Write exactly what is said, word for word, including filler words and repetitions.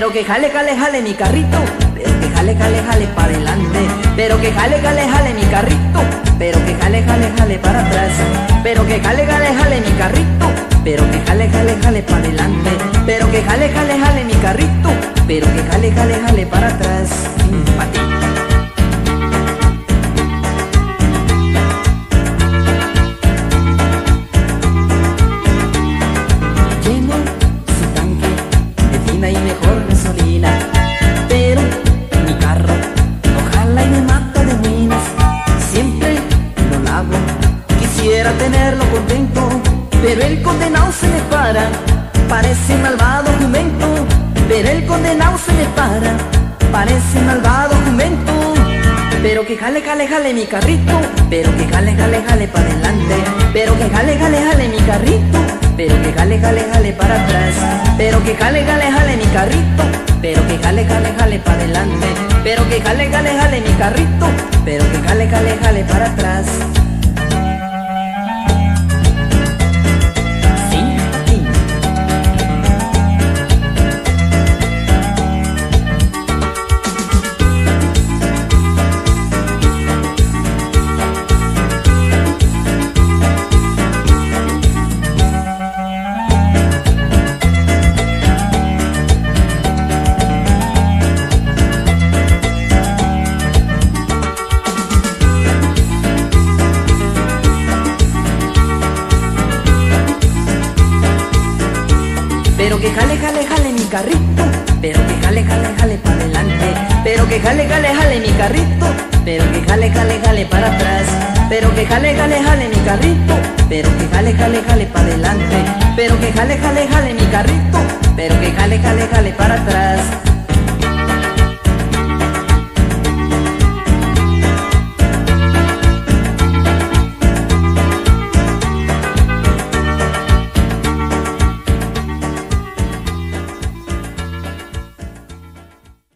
pero que jale, jale, jale mi carrito, pero que jale, jale, jale para adelante, pero que jale, jale, jale mi carrito, pero que jale, jale, jale para atrás, pero que jale, jale, jale mi carrito, pero que jale, jale, jale para adelante, pero que jale, jale, jale mi carrito, pero que jale, jale, jale para atrás. Mm, pa' ti. Y mejor gasolina, pero mi carro no jala y me mata de minas. Siempre lo lavo, quisiera tenerlo contento, pero el condenado se me para, parece malvado jumento. Pero el condenado se me para, parece malvado jumento. Pero que jale, jale, jale mi carrito, pero que jale, jale, jale para adelante, pero que jale, jale, jale mi carrito, pero que jale, jale, jale para atrás, pero que jale, jale, jale mi carrito, pero que jale, jale, jale para adelante, pero que jale, jale, jale mi carrito, pero que jale, jale, jale para atrás. Pero que jale, jale, jale mi carrito, pero que jale, jale, jale para adelante, pero que jale, jale, jale mi carrito, pero que jale, jale, jale para atrás, pero que jale, jale, jale mi carrito, pero que jale, jale, jale para adelante, pero que jale, jale, jale mi carrito, pero que jale, jale, jale para atrás.